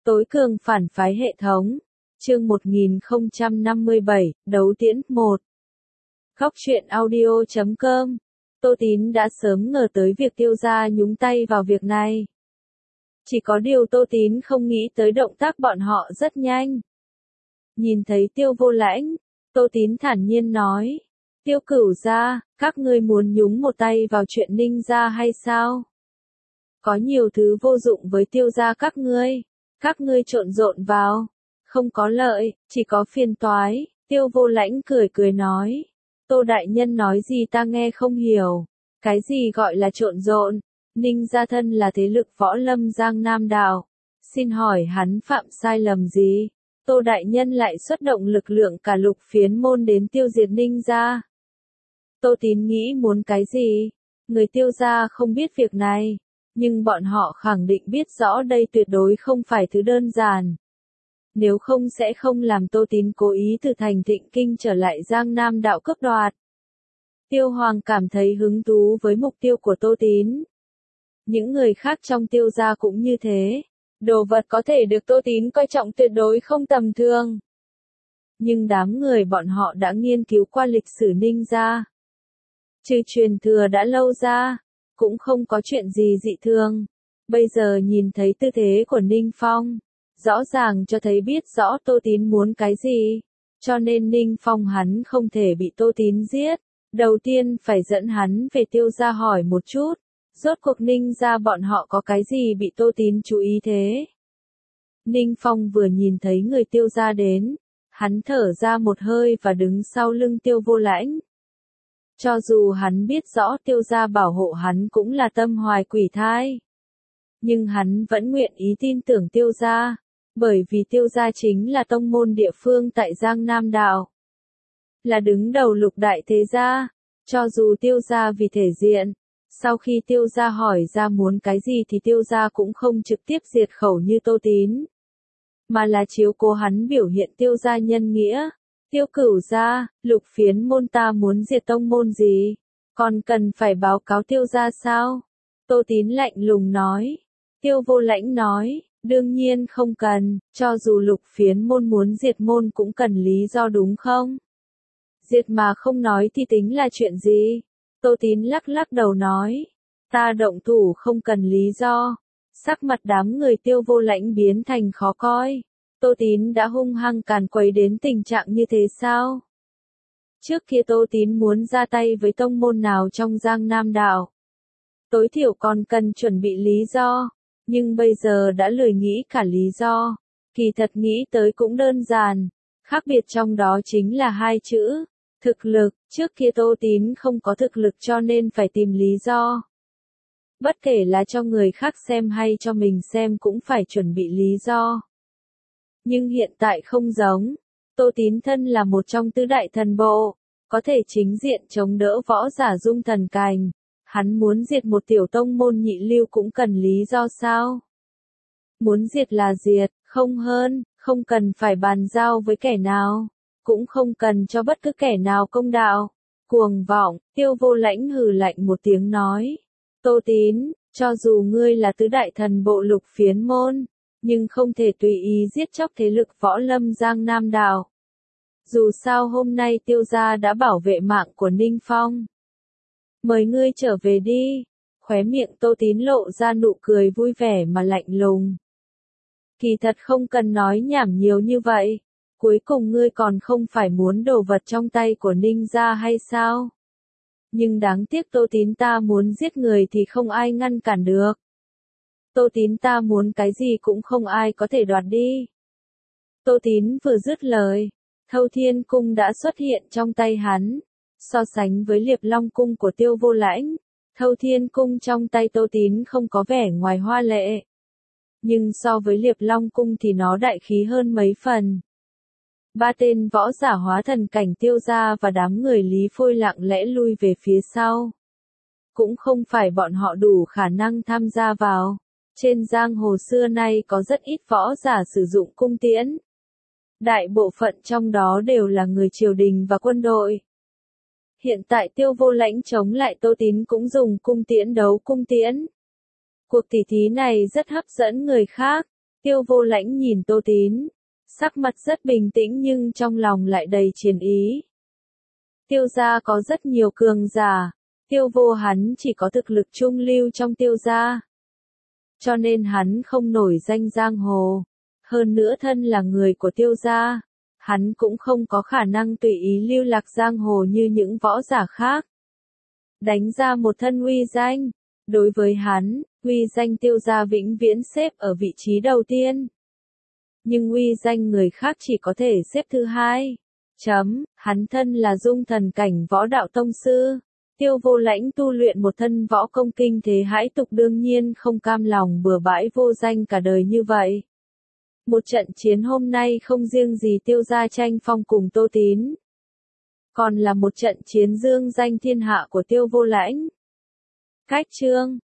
Tối cường phản phái hệ thống. Chương 1057, Đấu Tiễn 1. Góc truyện audio.com. Tô Tín đã sớm ngờ tới việc Tiêu gia nhúng tay vào việc này. Chỉ có điều Tô Tín không nghĩ tới động tác bọn họ rất nhanh. Nhìn thấy Tiêu Vô Lãnh, Tô Tín thản nhiên nói, Tiêu Cửu gia, các ngươi muốn nhúng một tay vào chuyện Ninh gia hay sao? Có nhiều thứ vô dụng với Tiêu gia các ngươi trộn rộn vào, không có lợi, chỉ có phiền toái. Tiêu Vô Lãnh cười cười nói, Tô đại nhân nói gì ta nghe không hiểu, cái gì gọi là trộn rộn? Ninh gia thân là thế lực võ lâm Giang Nam Đạo, xin hỏi hắn phạm sai lầm gì? Tô đại nhân lại xuất động lực lượng cả Lục Phiến môn đến tiêu diệt Ninh gia. Tô Tín nghĩ muốn cái gì? Người Tiêu gia không biết việc này, nhưng bọn họ khẳng định biết rõ đây tuyệt đối không phải thứ đơn giản. Nếu không sẽ không làm Tô Tín cố ý từ thành Thịnh Kinh trở lại Giang Nam Đạo cướp đoạt. Tiêu Hoàng cảm thấy hứng thú với mục tiêu của Tô Tín. Những người khác trong Tiêu gia cũng như thế. Đồ vật có thể được Tô Tín coi trọng tuyệt đối không tầm thường. Nhưng đám người bọn họ đã nghiên cứu qua lịch sử Ninh gia. Trừ truyền thừa đã lâu ra, cũng không có chuyện gì dị thường. Bây giờ nhìn thấy tư thế của Ninh Phong, rõ ràng cho thấy biết rõ Tô Tín muốn cái gì. Cho nên Ninh Phong hắn không thể bị Tô Tín giết. Đầu tiên phải dẫn hắn về Tiêu gia hỏi một chút. Rốt cuộc Ninh gia bọn họ có cái gì bị Tô Tín chú ý thế? Ninh Phong vừa nhìn thấy người Tiêu gia đến, hắn thở ra một hơi và đứng sau lưng Tiêu Vô Lãnh. Cho dù hắn biết rõ Tiêu gia bảo hộ hắn cũng là tâm hoài quỷ thai, nhưng hắn vẫn nguyện ý tin tưởng Tiêu gia, bởi vì Tiêu gia chính là tông môn địa phương tại Giang Nam Đạo, là đứng đầu lục đại thế gia. Cho dù Tiêu gia vì thể diện, sau khi Tiêu gia hỏi ra muốn cái gì thì Tiêu gia cũng không trực tiếp diệt khẩu như Tô Tín, mà là chiếu cố hắn biểu hiện Tiêu gia nhân nghĩa. Tiêu Cửu gia, Lục Phiến môn ta muốn diệt tông môn gì? Còn cần phải báo cáo Tiêu gia sao? Tô Tín lạnh lùng nói. Tiêu Vô Lãnh nói, đương nhiên không cần, cho dù Lục Phiến môn muốn diệt môn cũng cần lý do đúng không? Diệt mà không nói thì tính là chuyện gì? Tô Tín lắc lắc đầu nói, ta động thủ không cần lý do. Sắc mặt đám người Tiêu Vô Lãnh biến thành khó coi. Tô Tín đã hung hăng càn quấy đến tình trạng như thế sao? Trước kia Tô Tín muốn ra tay với tông môn nào trong Giang Nam Đạo, tối thiểu còn cần chuẩn bị lý do, nhưng bây giờ đã lười nghĩ cả lý do. Kỳ thật nghĩ tới cũng đơn giản, khác biệt trong đó chính là hai chữ, thực lực. Trước kia Tô Tín không có thực lực cho nên phải tìm lý do. Bất kể là cho người khác xem hay cho mình xem cũng phải chuẩn bị lý do. Nhưng hiện tại không giống, Tô Tín thân là một trong tứ đại thần bộ, có thể chính diện chống đỡ võ giả dung thần cành. Hắn muốn diệt một tiểu tông môn nhị lưu cũng cần lý do sao? Muốn diệt là diệt, không hơn, không cần phải bàn giao với kẻ nào, cũng không cần cho bất cứ kẻ nào công đạo. Cuồng vọng, Tiêu Vô Lãnh hừ lạnh một tiếng nói. Tô Tín, cho dù ngươi là tứ đại thần bộ Lục Phiến môn, nhưng không thể tùy ý giết chóc thế lực võ lâm Giang Nam Đạo. Dù sao hôm nay Tiêu gia đã bảo vệ mạng của Ninh Phong. Mời ngươi trở về đi. Khóe miệng Tô Tín lộ ra nụ cười vui vẻ mà lạnh lùng. Kỳ thật không cần nói nhảm nhiều như vậy. Cuối cùng ngươi còn không phải muốn đồ vật trong tay của Ninh gia hay sao? Nhưng đáng tiếc Tô Tín ta muốn giết người thì không ai ngăn cản được. Tô Tín ta muốn cái gì cũng không ai có thể đoạt đi. Tô Tín vừa dứt lời, Thâu Thiên Cung đã xuất hiện trong tay hắn. So sánh với Liệp Long Cung của Tiêu Vô Lãnh, Thâu Thiên Cung trong tay Tô Tín không có vẻ ngoài hoa lệ. Nhưng so với Liệp Long Cung thì nó đại khí hơn mấy phần. Ba tên võ giả hóa thần cảnh Tiêu gia và đám người Lý Phôi lặng lẽ lui về phía sau. Cũng không phải bọn họ đủ khả năng tham gia vào. Trên giang hồ xưa nay có rất ít võ giả sử dụng cung tiễn. Đại bộ phận trong đó đều là người triều đình và quân đội. Hiện tại Tiêu Vô Lãnh chống lại Tô Tín cũng dùng cung tiễn đấu cung tiễn. Cuộc tỷ thí này rất hấp dẫn người khác. Tiêu Vô Lãnh nhìn Tô Tín, sắc mặt rất bình tĩnh nhưng trong lòng lại đầy chiến ý. Tiêu gia có rất nhiều cường giả, Tiêu Vô hắn chỉ có thực lực trung lưu trong Tiêu gia. Cho nên hắn không nổi danh giang hồ. Hơn nữa thân là người của Tiêu gia, hắn cũng không có khả năng tùy ý lưu lạc giang hồ như những võ giả khác. Đánh ra một thân uy danh, đối với hắn, uy danh Tiêu gia vĩnh viễn xếp ở vị trí đầu tiên. Nhưng uy danh người khác chỉ có thể xếp thứ hai. Hắn thân là dung thần cảnh võ đạo tông sư. Tiêu Vô Lãnh tu luyện một thân võ công kinh thế hãi tục đương nhiên không cam lòng bừa bãi vô danh cả đời như vậy. Một trận chiến hôm nay không riêng gì Tiêu gia tranh phong cùng Tô Tín, còn là một trận chiến dương danh thiên hạ của Tiêu Vô Lãnh. Cách chương